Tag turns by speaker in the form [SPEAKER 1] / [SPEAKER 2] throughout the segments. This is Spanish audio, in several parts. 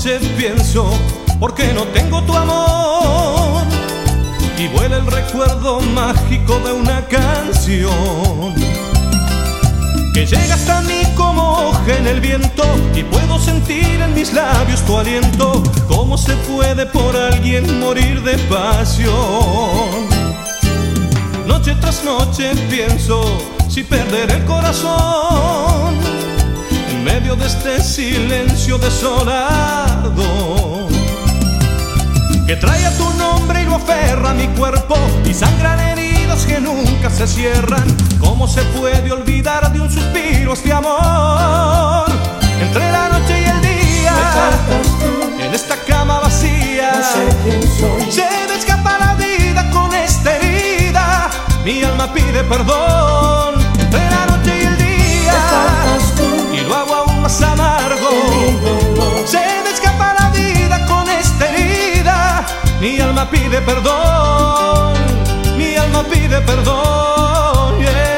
[SPEAKER 1] noche pienso, ¿por qué no tengo tu amor? Y vuela el recuerdo mágico de una canción que llega hasta mí como hoja en el viento, y puedo sentir en mis labios tu aliento. ¿Cómo se puede por alguien morir de pasión? Noche tras noche pienso, si perder el corazón en medio de este silencio desolado, que trae a tu nombre y lo aferra a mi cuerpo, y sangran heridas que nunca se cierran. ¿Cómo se puede olvidar de un suspiro este amor? Entre la noche y el día, en esta cama vacía,
[SPEAKER 2] no sé quién soy.
[SPEAKER 1] se me escapa la vida con esta herida. Mi alma pide perdón. Entre la noche y el día, y lo hago aún más amargo. Se me escapa la vida con esta herida. Mi alma pide perdón. Mi alma pide perdón. Yeah.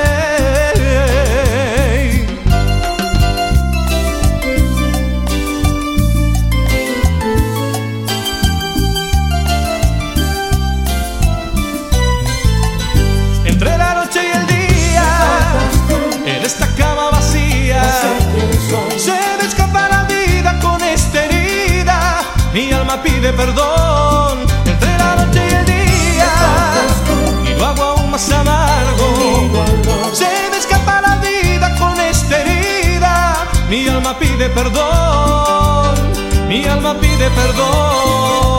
[SPEAKER 1] Entre la noche y el día, en esta cama vacía, se me escapa la vida con esta herida. Mi alma pide perdón. Entre la noche y el día, y lo hago aún más amargo. Se me escapa la vida con esta herida. Mi alma pide perdón. Mi alma pide perdón.